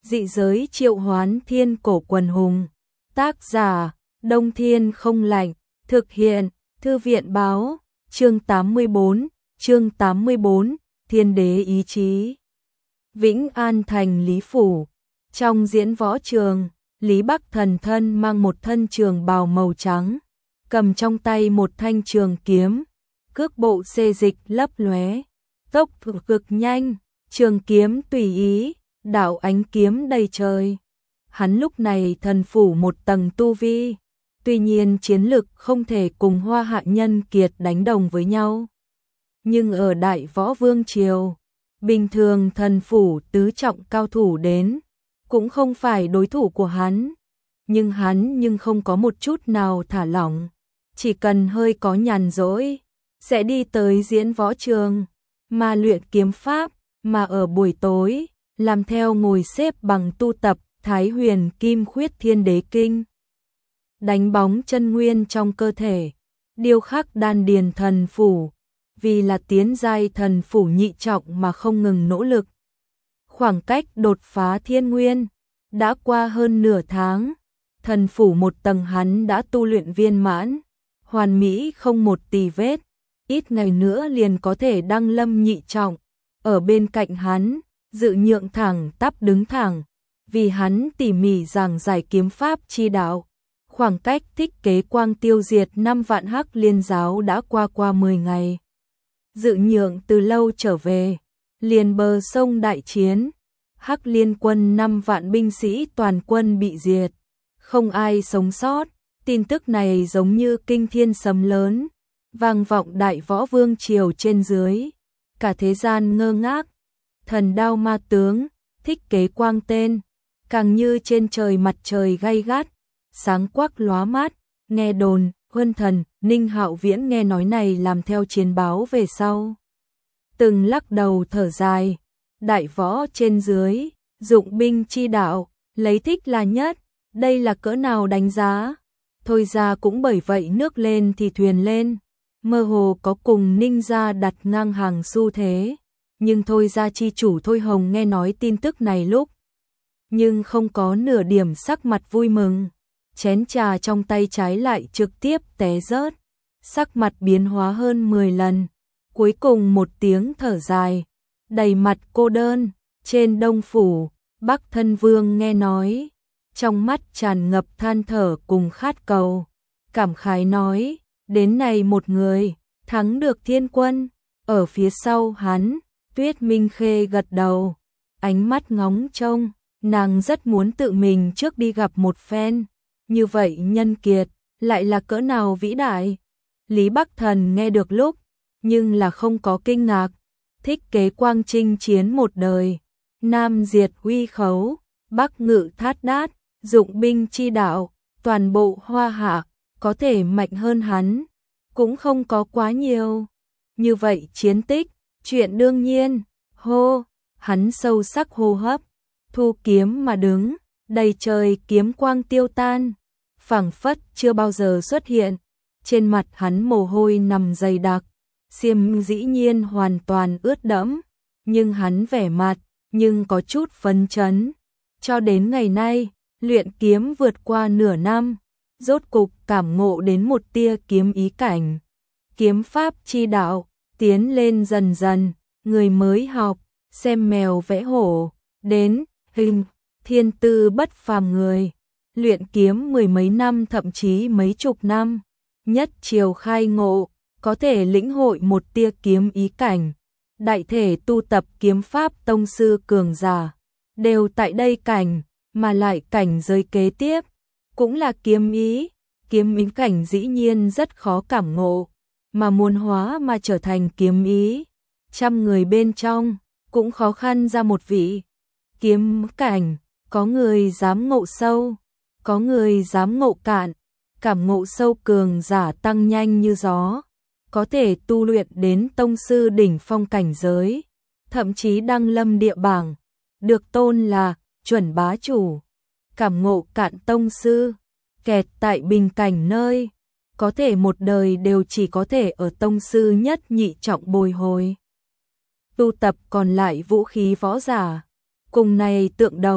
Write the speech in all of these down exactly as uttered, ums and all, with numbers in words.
Dị giới triệu hoán thiên cổ quần hùng. Tác giả, Đông Thiên không lạnh. Thực hiện, Thư viện báo. Chương tám mươi bốn, chương tám mươi bốn, Thiên đế ý chí. Vĩnh An thành Lý Phủ. Trong diễn võ trường, Lý Bắc Thần thân mang một thân trường bào màu trắng, cầm trong tay một thanh trường kiếm, cước bộ xê dịch lấp lóe, tốc cực nhanh, trường kiếm tùy ý, đạo ánh kiếm đầy trời. Hắn lúc này thần phủ một tầng tu vi, tuy nhiên chiến lực không thể cùng Hoa Hạ Nhân Kiệt đánh đồng với nhau. Nhưng ở Đại Võ Vương Triều, bình thường thần phủ tứ trọng cao thủ đến, cũng không phải đối thủ của hắn. Nhưng hắn nhưng không có một chút nào thả lỏng, chỉ cần hơi có nhàn rỗi, sẽ đi tới diễn võ trường, mà luyện kiếm pháp, mà ở buổi tối, làm theo ngồi xếp bằng tu tập Thái Huyền Kim Khuyết Thiên Đế Kinh. Đánh bóng chân nguyên trong cơ thể, điêu khắc đan điền thần phủ, vì là tiến giai thần phủ nhị trọng mà không ngừng nỗ lực. Khoảng cách đột phá thiên nguyên, đã qua hơn nửa tháng, thần phủ một tầng hắn đã tu luyện viên mãn, hoàn mỹ không một tì vết, ít ngày nữa liền có thể đăng lâm nhị trọng. Ở bên cạnh hắn, Dự Nhượng thẳng tắp đứng thẳng, vì hắn tỉ mỉ giảng giải kiếm pháp chi đạo. Khoảng cách Thích Kế Quang tiêu diệt năm vạn Hắc Liên giáo đã qua qua mười ngày. Dự Nhượng từ lâu trở về, liền bờ sông đại chiến, Hắc Liên quân năm vạn binh sĩ toàn quân bị diệt, không ai sống sót. Tin tức này giống như kinh thiên sấm lớn, vang vọng Đại Võ Vương Triều trên dưới, cả thế gian ngơ ngác. Thần đao ma tướng, Thích Kế Quang tên, càng như trên trời mặt trời gay gắt, sáng quắc lóa mát. Nghe đồn, Huân Thần, Ninh Hạo Viễn nghe nói này làm theo chiến báo về sau, từng lắc đầu thở dài. Đại võ trên dưới, dụng binh chi đạo, lấy thích là nhất, đây là cỡ nào đánh giá. Thôi ra cũng bởi vậy nước lên thì thuyền lên, mơ hồ có cùng Ninh gia đặt ngang hàng xu thế. Nhưng Thôi gia chi chủ Thôi Hồng nghe nói tin tức này lúc, nhưng không có nửa điểm sắc mặt vui mừng, chén trà trong tay trái lại trực tiếp té rớt, sắc mặt biến hóa hơn mười lần, cuối cùng một tiếng thở dài, đầy mặt cô đơn. Trên Đông Phủ, Bắc Thân Vương nghe nói, trong mắt tràn ngập than thở cùng khát cầu, cảm khái nói, đến này một người, thắng được thiên quân, ở phía sau hắn. Tuyết Minh Khê gật đầu, ánh mắt ngóng trông, nàng rất muốn tự mình trước đi gặp một phen, như vậy Nhân Kiệt, lại là cỡ nào vĩ đại. Lý Bắc Thần nghe được lúc, nhưng là không có kinh ngạc. Thích Kế Quang chinh chiến một đời, Nam diệt Huy Khấu, Bắc ngự Thát Đát, dụng binh chi đạo, toàn bộ Hoa Hạ, có thể mạnh hơn hắn, cũng không có quá nhiều. Như vậy chiến tích, chuyện đương nhiên. Hô, hắn sâu sắc hô hấp, thu kiếm mà đứng, đầy trời kiếm quang tiêu tan, phảng phất chưa bao giờ xuất hiện. Trên mặt hắn mồ hôi nằm dày đặc, xiêm dĩ nhiên hoàn toàn ướt đẫm, nhưng hắn vẻ mặt, nhưng có chút phấn chấn. Cho đến ngày nay, luyện kiếm vượt qua nửa năm, rốt cục cảm ngộ đến một tia kiếm ý cảnh. Kiếm pháp chi đạo, tiến lên dần dần, người mới học, xem mèo vẽ hổ, đến, hình, thiên tư bất phàm người. Luyện kiếm mười mấy năm thậm chí mấy chục năm, nhất chiều khai ngộ, có thể lĩnh hội một tia kiếm ý cảnh. Đại thể tu tập kiếm pháp tông sư cường giả, đều tại đây cảnh, mà lại cảnh giới kế tiếp, cũng là kiếm ý. Kiếm ý cảnh dĩ nhiên rất khó cảm ngộ, mà muốn hóa mà trở thành kiếm ý, trăm người bên trong, cũng khó khăn ra một vị. Kiếm cảnh, có người dám ngộ sâu, có người dám ngộ cạn, cảm ngộ sâu cường giả tăng nhanh như gió, có thể tu luyện đến tông sư đỉnh phong cảnh giới, thậm chí đăng lâm địa bảng, được tôn là chuẩn bá chủ. Cảm ngộ cạn tông sư, kẹt tại bình cảnh nơi, có thể một đời đều chỉ có thể ở tông sư nhất nhị trọng bồi hồi. Tu tập còn lại vũ khí võ giả, cùng này tượng đồng,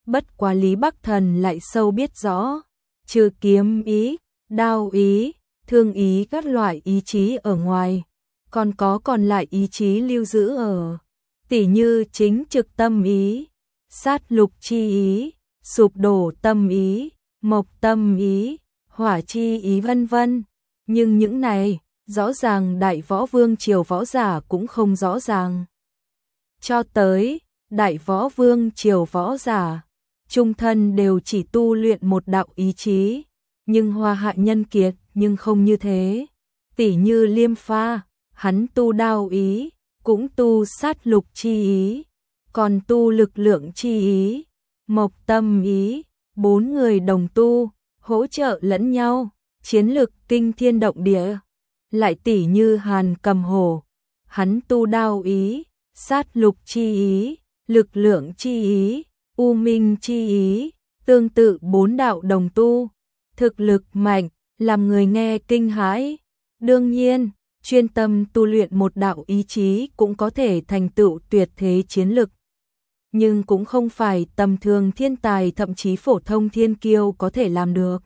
Bất quá Lý Bắc Thần lại sâu biết rõ, trừ kiếm ý, đao ý, thương ý các loại ý chí ở ngoài, còn có còn lại ý chí lưu giữ ở, tỉ như chính trực tâm ý, sát lục chi ý, sụp đổ tâm ý, mộc tâm ý, hỏa chi ý vân vân. Nhưng những này, rõ ràng Đại Võ Vương Triều võ giả cũng không rõ ràng. Cho tới, Đại Võ Vương Triều võ giả, trung thân đều chỉ tu luyện một đạo ý chí, nhưng Hoa Hạ nhân kiệt nhưng không như thế. Tỉ như Liêm Pha, hắn tu đao ý, cũng tu sát lục chi ý, còn tu lực lượng chi ý, mộc tâm ý, bốn người đồng tu, hỗ trợ lẫn nhau, chiến lực kinh thiên động địa. Lại tỉ như Hàn Cầm Hổ, hắn tu đao ý, sát lục chi ý, lực lượng chi ý, u minh chi ý, tương tự bốn đạo đồng tu, thực lực mạnh, làm người nghe kinh hãi. Đương nhiên, chuyên tâm tu luyện một đạo ý chí cũng có thể thành tựu tuyệt thế chiến lực. Nhưng cũng không phải tầm thường thiên tài thậm chí phổ thông thiên kiêu có thể làm được.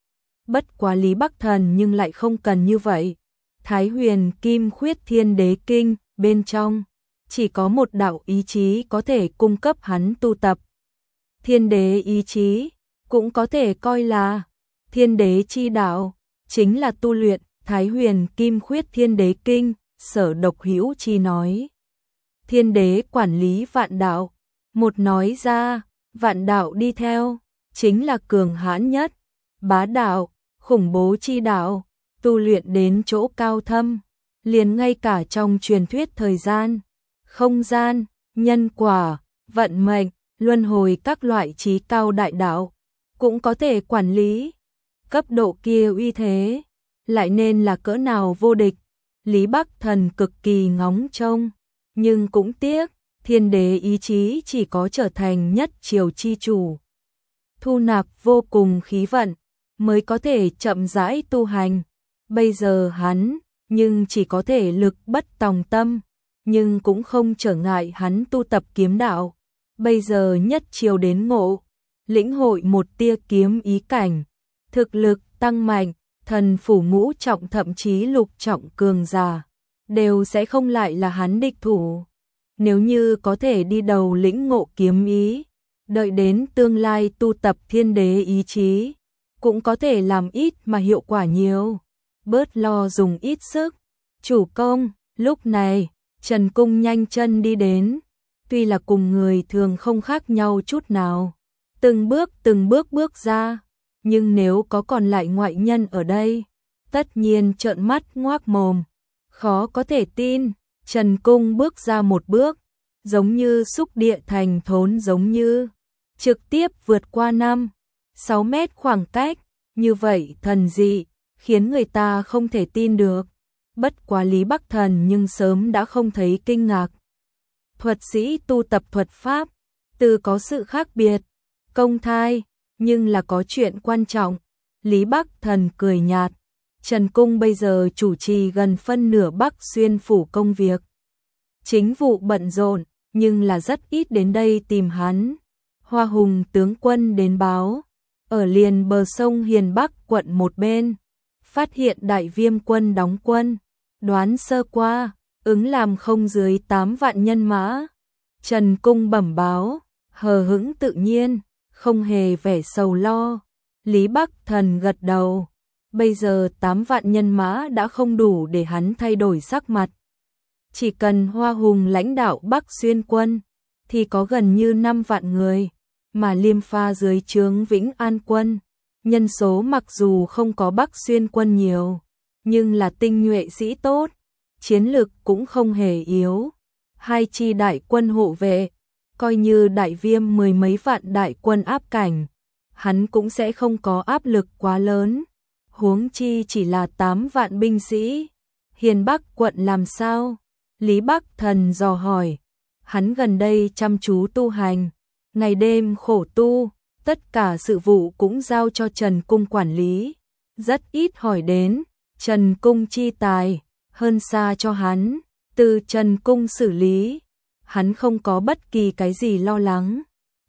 Bất quá Lý Bắc Thần nhưng lại không cần như vậy. Thái Huyền Kim Khuyết Thiên Đế Kinh bên trong chỉ có một đạo ý chí có thể cung cấp hắn tu tập. Thiên đế ý chí cũng có thể coi là thiên đế chi đạo, chính là tu luyện Thái Huyền Kim Khuyết Thiên Đế Kinh. Sở Độc Hữu chi nói, thiên đế quản lý vạn đạo, một nói ra, vạn đạo đi theo, chính là cường hãn nhất, bá đạo, khủng bố chi đạo, tu luyện đến chỗ cao thâm, liền ngay cả trong truyền thuyết thời gian, không gian, nhân quả, vận mệnh, luân hồi các loại trí cao đại đạo, cũng có thể quản lý. Cấp độ kia uy thế, lại nên là cỡ nào vô địch. Lý Bắc Thần cực kỳ ngóng trông, nhưng cũng tiếc, thiên đế ý chí chỉ có trở thành nhất triều chi chủ, thu nạp vô cùng khí vận, mới có thể chậm rãi tu hành. Bây giờ hắn, nhưng chỉ có thể lực bất tòng tâm, nhưng cũng không trở ngại hắn tu tập kiếm đạo. Bây giờ nhất triều đến ngộ, lĩnh hội một tia kiếm ý cảnh, thực lực tăng mạnh, thần phủ ngũ trọng thậm chí lục trọng cường giả, đều sẽ không lại là hắn địch thủ. Nếu như có thể đi đầu lĩnh ngộ kiếm ý, đợi đến tương lai tu tập thiên đế ý chí, cũng có thể làm ít mà hiệu quả nhiều, bớt lo dùng ít sức. Chủ công, lúc này, Trần Cung nhanh chân đi đến, tuy là cùng người thường không khác nhau chút nào, từng bước từng bước bước ra, nhưng nếu có còn lại ngoại nhân ở đây, tất nhiên trợn mắt ngoác mồm, khó có thể tin. Trần Cung bước ra một bước, giống như xúc địa thành thốn, giống như trực tiếp vượt qua năm, sáu mét khoảng cách, như vậy thần dị, khiến người ta không thể tin được. Bất quá Lý Bắc Thần nhưng sớm đã không thấy kinh ngạc. Thuật sĩ tu tập thuật pháp, từ có sự khác biệt, công thai, nhưng là có chuyện quan trọng. Lý Bắc Thần cười nhạt, Trần Cung bây giờ chủ trì gần phân nửa Bắc Xuyên phủ công việc. Chính vụ bận rộn, nhưng là rất ít đến đây tìm hắn. Hoa Hùng tướng quân đến báo, ở liền bờ sông Hiền Bắc quận một bên, phát hiện Đại Viêm quân đóng quân, đoán sơ qua, ứng làm không dưới tám vạn nhân mã. Trần Cung bẩm báo, hờ hững tự nhiên, không hề vẻ sầu lo. Lý Bắc Thần gật đầu, bây giờ tám vạn nhân mã đã không đủ để hắn thay đổi sắc mặt. Chỉ cần Hoa Hùng lãnh đạo Bắc Xuyên quân, thì có gần như năm vạn người, mà Liêm Pha dưới trướng Vĩnh An quân, nhân số mặc dù không có Bắc Xuyên quân nhiều, nhưng là tinh nhuệ sĩ tốt, chiến lực cũng không hề yếu. Hai chi đại quân hộ vệ, coi như Đại Viêm mười mấy vạn đại quân áp cảnh, hắn cũng sẽ không có áp lực quá lớn. Huống chi chỉ là tám vạn binh sĩ. Hiền Bắc quận làm sao? Lý Bắc Thần dò hỏi. Hắn gần đây chăm chú tu hành, ngày đêm khổ tu, tất cả sự vụ cũng giao cho Trần Cung quản lý, rất ít hỏi đến. Trần Cung chi tài, hơn xa cho hắn, từ Trần Cung xử lý, hắn không có bất kỳ cái gì lo lắng.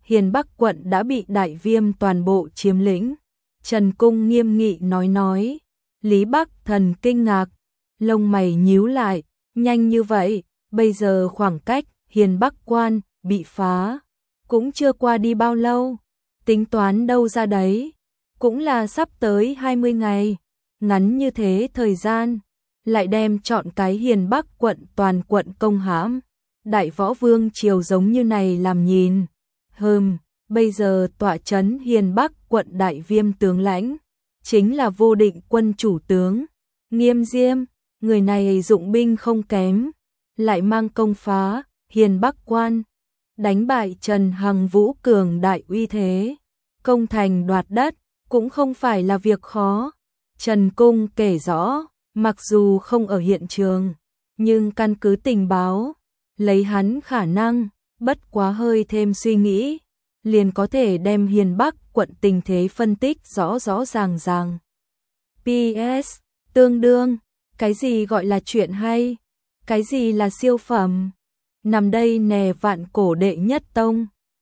Hiền Bắc quận đã bị Đại Viêm toàn bộ chiếm lĩnh. Trần Cung nghiêm nghị nói nói. Lý Bắc Thần kinh ngạc, lông mày nhíu lại, nhanh như vậy, bây giờ khoảng cách Hiền Bắc quan bị phá cũng chưa qua đi bao lâu, tính toán đâu ra đấy, cũng là sắp tới hai mươi ngày, ngắn như thế thời gian, lại đem chọn cái Hiền Bắc quận toàn quận công hãm, Đại Võ Vương triều giống như này làm nhìn. Hừm, bây giờ tọa trấn Hiền Bắc quận Đại Viêm tướng lãnh chính là Vô Định quân chủ tướng Nghiêm Diêm, người này dụng binh không kém, lại mang công phá Hiền Bắc quan, đánh bại Trần Hằng Vũ cường đại uy thế, công thành đoạt đất cũng không phải là việc khó. Trần Cung kể rõ, mặc dù không ở hiện trường, nhưng căn cứ tình báo, lấy hắn khả năng, bất quá hơi thêm suy nghĩ, liền có thể đem Hiền Bắc quận tình thế phân tích rõ rõ ràng ràng. pê ét Tương đương, cái gì gọi là chuyện hay, cái gì là siêu phẩm, nằm đây nè vạn cổ đệ nhất tông.